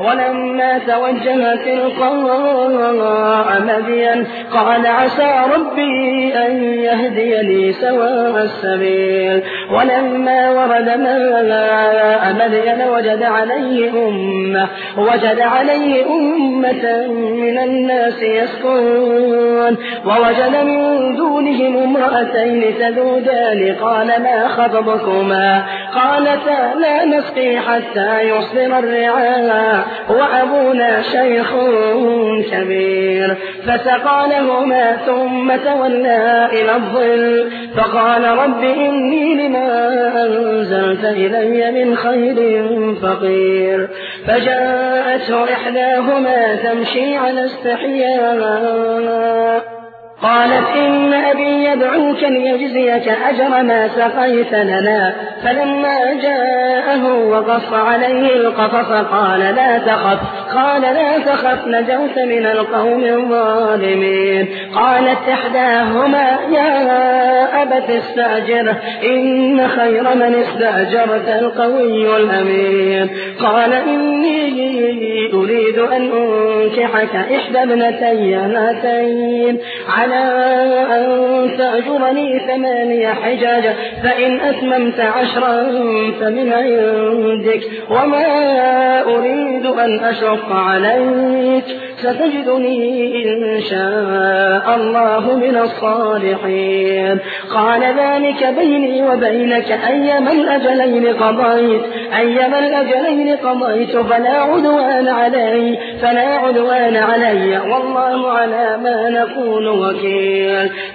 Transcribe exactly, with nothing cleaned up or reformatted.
ولما توجه تلقاء مدين قال عسى ربي أن يهديني سواء السبيل. ولما ورد ماء مدين وجد عليه أمة وجد عليه أمة من الناس يسقون ووجد من دونهم امرأتين تذودان قال ما خطبكما قالتا لا نسقي حتى يصدر الرعاء وأبونا شيخ كبير. فسقى لهما ثم تولى إلى الظل فقال رب إني لما أنزلت إلي من خير فقير. فجاءته إحداهما تمشي على استحياء قالت إن أبي يدعوك ليجزيك أجر ما سقيت لنا. فلما جاءه وقص عليه القصص قال لا تخف قال لا تخف نجوت من القوم الظالمين. قالت إحداهما يا أبت استأجره إن خير من استأجرت القوي الأمين. قال إني أريد أن أنكحك إحدى ابنتي هاتين على أن تأجرني ثماني حجاج فإن أتممت عشرا فمن عندك وما أريد أن أشق عليك ستجدني إن شاء الله من الصالحين. قال ذلك بيني وبينك أيما الأجلين قضيت أيما الأجلين قضيت فلا عدوان علي فلا عدوان علي والله على ما نقول وكيل.